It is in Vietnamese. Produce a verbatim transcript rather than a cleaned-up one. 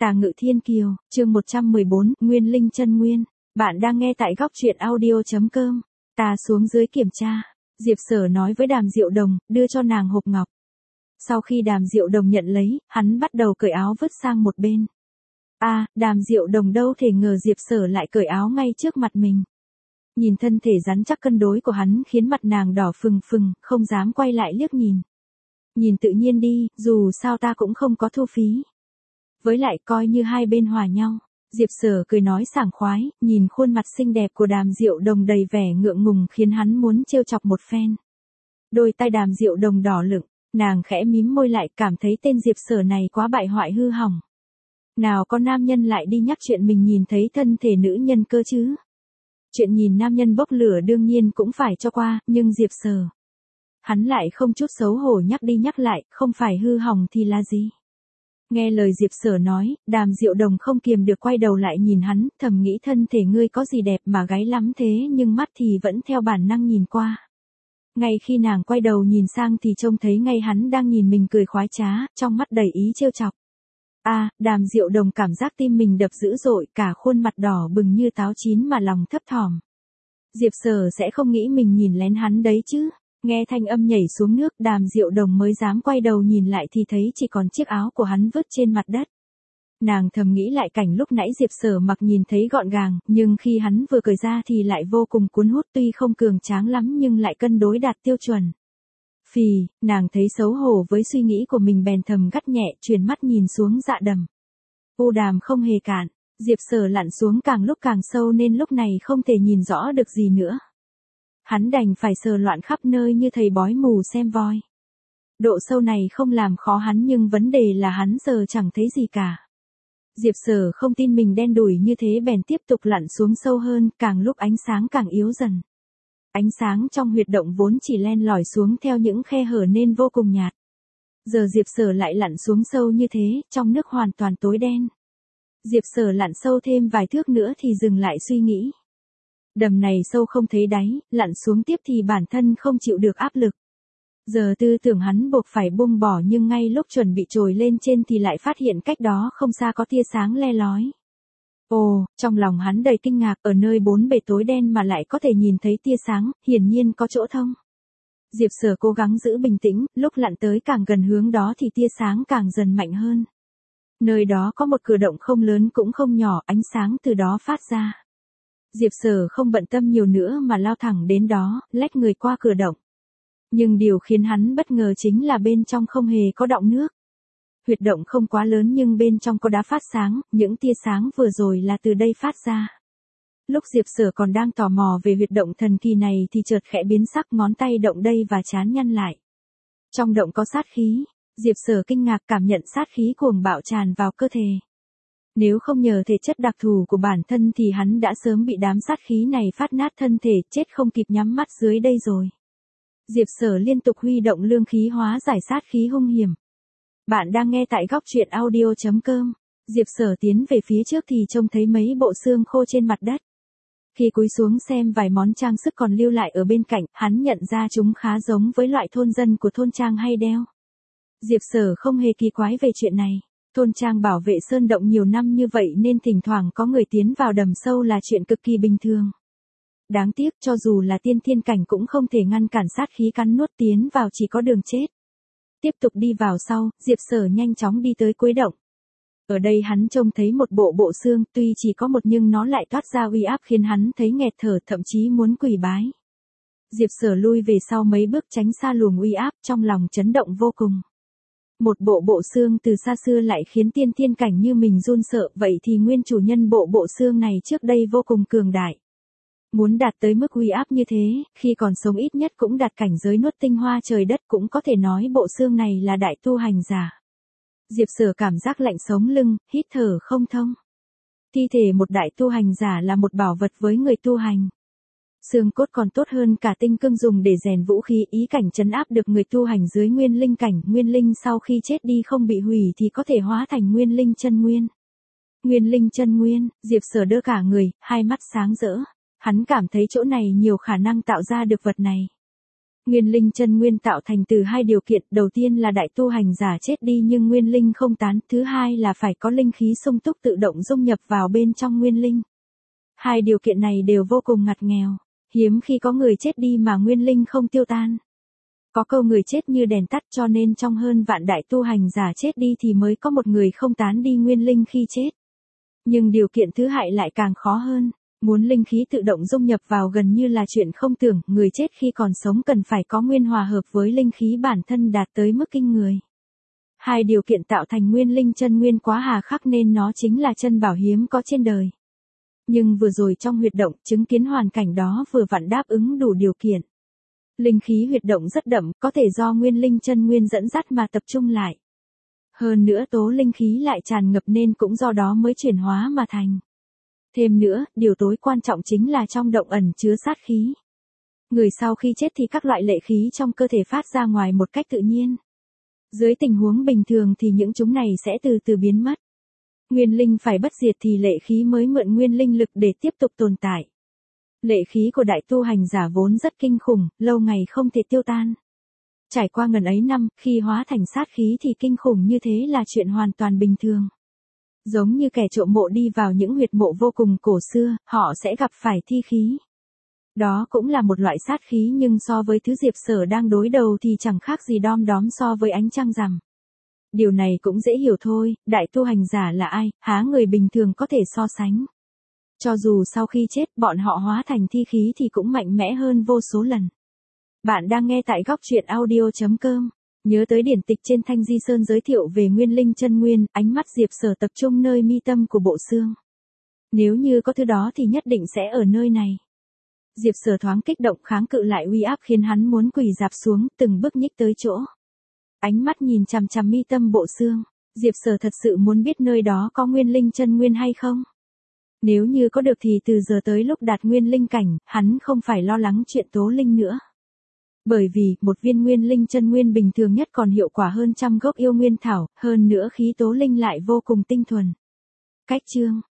Tà Ngự Thiên Kiều, chương một trăm mười bốn, Nguyên Linh Chân Nguyên. Bạn đang nghe tại góc truyện audio chấm com. Ta xuống dưới kiểm tra. Diệp Sở nói với Đàm Diệu Đồng, đưa cho nàng hộp ngọc. Sau khi Đàm Diệu Đồng nhận lấy, hắn bắt đầu cởi áo vứt sang một bên. A, à, Đàm Diệu Đồng đâu thể ngờ Diệp Sở lại cởi áo ngay trước mặt mình. Nhìn thân thể rắn chắc cân đối của hắn khiến mặt nàng đỏ phừng phừng, không dám quay lại liếc nhìn. Nhìn tự nhiên đi, dù sao ta cũng không có thu phí. Với lại coi như hai bên hòa nhau. Diệp Sở cười nói sảng khoái, nhìn khuôn mặt xinh đẹp của Đàm Diệu Đồng đầy vẻ ngượng ngùng khiến hắn muốn trêu chọc một phen. Đôi tay Đàm Diệu Đồng đỏ lựng, nàng khẽ mím môi lại cảm thấy tên Diệp Sở này quá bại hoại hư hỏng. Nào có nam nhân lại đi nhắc chuyện mình nhìn thấy thân thể nữ nhân cơ chứ. Chuyện nhìn nam nhân bốc lửa đương nhiên cũng phải cho qua, nhưng Diệp Sở. Hắn lại không chút xấu hổ nhắc đi nhắc lại, không phải hư hỏng thì là gì. Nghe lời Diệp Sở nói, Đàm Diệu Đồng không kiềm được quay đầu lại nhìn hắn, thầm nghĩ thân thể ngươi có gì đẹp mà gái lắm thế nhưng mắt thì vẫn theo bản năng nhìn qua. Ngay khi nàng quay đầu nhìn sang thì trông thấy ngay hắn đang nhìn mình cười khoái trá, trong mắt đầy ý trêu chọc. A, à, Đàm Diệu Đồng cảm giác tim mình đập dữ dội, cả khuôn mặt đỏ bừng như táo chín mà lòng thấp thỏm. Diệp Sở sẽ không nghĩ mình nhìn lén hắn đấy chứ. Nghe thanh âm nhảy xuống nước, Đàm Diệu Đồng mới dám quay đầu nhìn lại thì thấy chỉ còn chiếc áo của hắn vứt trên mặt đất. Nàng thầm nghĩ lại cảnh lúc nãy Diệp Sở mặc nhìn thấy gọn gàng, nhưng khi hắn vừa cởi ra thì lại vô cùng cuốn hút, tuy không cường tráng lắm nhưng lại cân đối đạt tiêu chuẩn. Phì, nàng thấy xấu hổ với suy nghĩ của mình bèn thầm gắt nhẹ, chuyển mắt nhìn xuống dạ đầm. U Đàm không hề cản, Diệp Sở lặn xuống càng lúc càng sâu nên lúc này không thể nhìn rõ được gì nữa. Hắn đành phải sờ loạn khắp nơi như thầy bói mù xem voi. Độ sâu này không làm khó hắn nhưng vấn đề là hắn giờ chẳng thấy gì cả. Diệp Sở không tin mình đen đủi như thế bèn tiếp tục lặn xuống sâu hơn, càng lúc ánh sáng càng yếu dần. Ánh sáng trong huyệt động vốn chỉ len lỏi xuống theo những khe hở nên vô cùng nhạt. Giờ Diệp Sở lại lặn xuống sâu như thế, trong nước hoàn toàn tối đen. Diệp Sở lặn sâu thêm vài thước nữa thì dừng lại suy nghĩ. Đầm này sâu không thấy đáy, lặn xuống tiếp thì bản thân không chịu được áp lực. Giờ tư tưởng hắn buộc phải buông bỏ nhưng ngay lúc chuẩn bị trồi lên trên thì lại phát hiện cách đó không xa có tia sáng le lói. Ồ, trong lòng hắn đầy kinh ngạc, ở nơi bốn bề tối đen mà lại có thể nhìn thấy tia sáng, hiển nhiên có chỗ thông. Diệp Sở cố gắng giữ bình tĩnh, lúc lặn tới càng gần hướng đó thì tia sáng càng dần mạnh hơn. Nơi đó có một cửa động không lớn cũng không nhỏ, ánh sáng từ đó phát ra. Diệp Sở không bận tâm nhiều nữa mà lao thẳng đến đó, lách người qua cửa động. Nhưng điều khiến hắn bất ngờ chính là bên trong không hề có đọng nước. Huyệt động không quá lớn nhưng bên trong có đá phát sáng, những tia sáng vừa rồi là từ đây phát ra. Lúc Diệp Sở còn đang tò mò về huyệt động thần kỳ này thì chợt khẽ biến sắc, ngón tay động đây và trán nhăn lại. Trong động có sát khí, Diệp Sở kinh ngạc cảm nhận sát khí cuồng bạo tràn vào cơ thể. Nếu không nhờ thể chất đặc thù của bản thân thì hắn đã sớm bị đám sát khí này phát nát thân thể, chết không kịp nhắm mắt dưới đây rồi. Diệp Sở liên tục huy động lương khí hóa giải sát khí hung hiểm. Bạn đang nghe tại góc truyện audio chấm com. Diệp Sở tiến về phía trước thì trông thấy mấy bộ xương khô trên mặt đất. Khi cúi xuống xem vài món trang sức còn lưu lại ở bên cạnh, hắn nhận ra chúng khá giống với loại thôn dân của thôn trang hay đeo. Diệp Sở không hề kỳ quái về chuyện này. Thôn trang bảo vệ sơn động nhiều năm như vậy nên thỉnh thoảng có người tiến vào đầm sâu là chuyện cực kỳ bình thường. Đáng tiếc cho dù là tiên thiên cảnh cũng không thể ngăn cản sát khí cắn nuốt, tiến vào chỉ có đường chết. Tiếp tục đi vào sau, Diệp Sở nhanh chóng đi tới cuối động. Ở đây hắn trông thấy một bộ bộ xương, tuy chỉ có một nhưng nó lại toát ra uy áp khiến hắn thấy nghẹt thở, thậm chí muốn quỳ bái. Diệp Sở lui về sau mấy bước tránh xa luồng uy áp, trong lòng chấn động vô cùng. Một bộ bộ xương từ xa xưa lại khiến tiên thiên cảnh như mình run sợ, vậy thì nguyên chủ nhân bộ bộ xương này trước đây vô cùng cường đại. Muốn đạt tới mức uy áp như thế, khi còn sống ít nhất cũng đạt cảnh giới nuốt tinh hoa trời đất, cũng có thể nói bộ xương này là đại tu hành giả. Diệp Sở cảm giác lạnh sống lưng, hít thở không thông. Thi thể một đại tu hành giả là một bảo vật với người tu hành. Xương cốt còn tốt hơn cả tinh cương dùng để rèn vũ khí, ý cảnh trấn áp được người tu hành dưới nguyên linh cảnh. Nguyên linh sau khi chết đi không bị hủy thì có thể hóa thành nguyên linh chân nguyên. Nguyên linh chân nguyên, Diệp Sở đơ cả người, hai mắt sáng rỡ. Hắn cảm thấy chỗ này nhiều khả năng tạo ra được vật này. Nguyên linh chân nguyên tạo thành từ hai điều kiện, đầu tiên là đại tu hành giả chết đi nhưng nguyên linh không tán, thứ hai là phải có linh khí sung túc tự động dung nhập vào bên trong nguyên linh. Hai điều kiện này đều vô cùng ngặt nghèo, hiếm khi có người chết đi mà nguyên linh không tiêu tan. Có câu người chết như đèn tắt, cho nên trong hơn vạn đại tu hành giả chết đi thì mới có một người không tán đi nguyên linh khi chết. Nhưng điều kiện thứ hai lại càng khó hơn. Muốn linh khí tự động dung nhập vào gần như là chuyện không tưởng, người chết khi còn sống cần phải có nguyên hòa hợp với linh khí bản thân đạt tới mức kinh người. Hai điều kiện tạo thành nguyên linh chân nguyên quá hà khắc nên nó chính là chân bảo hiếm có trên đời. Nhưng vừa rồi trong huyệt động, chứng kiến hoàn cảnh đó vừa vặn đáp ứng đủ điều kiện. Linh khí huyệt động rất đậm, có thể do nguyên linh chân nguyên dẫn dắt mà tập trung lại. Hơn nữa tố linh khí lại tràn ngập nên cũng do đó mới chuyển hóa mà thành. Thêm nữa, điều tối quan trọng chính là trong động ẩn chứa sát khí. Người sau khi chết thì các loại lệ khí trong cơ thể phát ra ngoài một cách tự nhiên. Dưới tình huống bình thường thì những chúng này sẽ từ từ biến mất. Nguyên linh phải bất diệt thì lệ khí mới mượn nguyên linh lực để tiếp tục tồn tại. Lệ khí của đại tu hành giả vốn rất kinh khủng, lâu ngày không thể tiêu tan. Trải qua ngần ấy năm, khi hóa thành sát khí thì kinh khủng như thế là chuyện hoàn toàn bình thường. Giống như kẻ trộm mộ đi vào những huyệt mộ vô cùng cổ xưa, họ sẽ gặp phải thi khí. Đó cũng là một loại sát khí nhưng so với thứ Diệp Sở đang đối đầu thì chẳng khác gì đom đóm so với ánh trăng rằm. Điều này cũng dễ hiểu thôi, đại tu hành giả là ai, há người bình thường có thể so sánh. Cho dù sau khi chết bọn họ hóa thành thi khí thì cũng mạnh mẽ hơn vô số lần. Bạn đang nghe tại góc truyện audio chấm com. Nhớ tới điển tịch trên Thanh Di Sơn giới thiệu về nguyên linh chân nguyên, ánh mắt Diệp Sở tập trung nơi mi tâm của bộ xương. Nếu như có thứ đó thì nhất định sẽ ở nơi này. Diệp Sở thoáng kích động kháng cự lại uy áp khiến hắn muốn quỳ rạp xuống, từng bước nhích tới chỗ. Ánh mắt nhìn chằm chằm mi tâm bộ xương, Diệp Sở thật sự muốn biết nơi đó có nguyên linh chân nguyên hay không. Nếu như có được thì từ giờ tới lúc đạt nguyên linh cảnh, hắn không phải lo lắng chuyện tố linh nữa. Bởi vì, một viên nguyên linh chân nguyên bình thường nhất còn hiệu quả hơn trăm gốc yêu nguyên thảo, hơn nữa khí tố linh lại vô cùng tinh thuần. Cách chương